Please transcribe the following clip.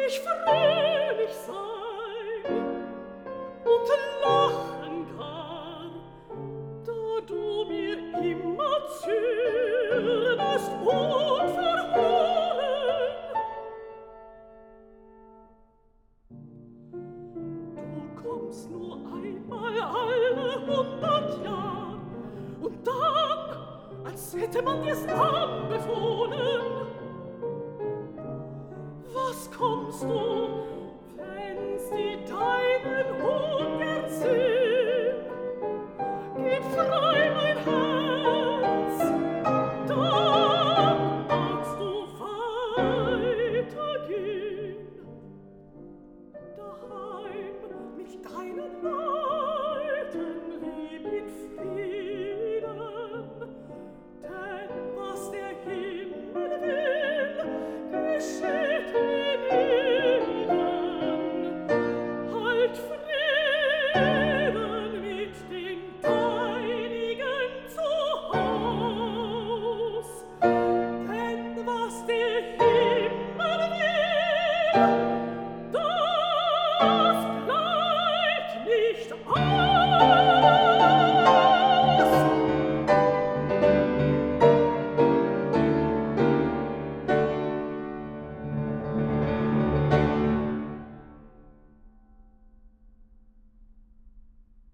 ich fröhlich sein und lachen kann, da du mir immer zürnest unverhohlen. Du kommst nur einmal alle 100 Jahr und dann, als hätte man dir's anbefohlen. Was kommst du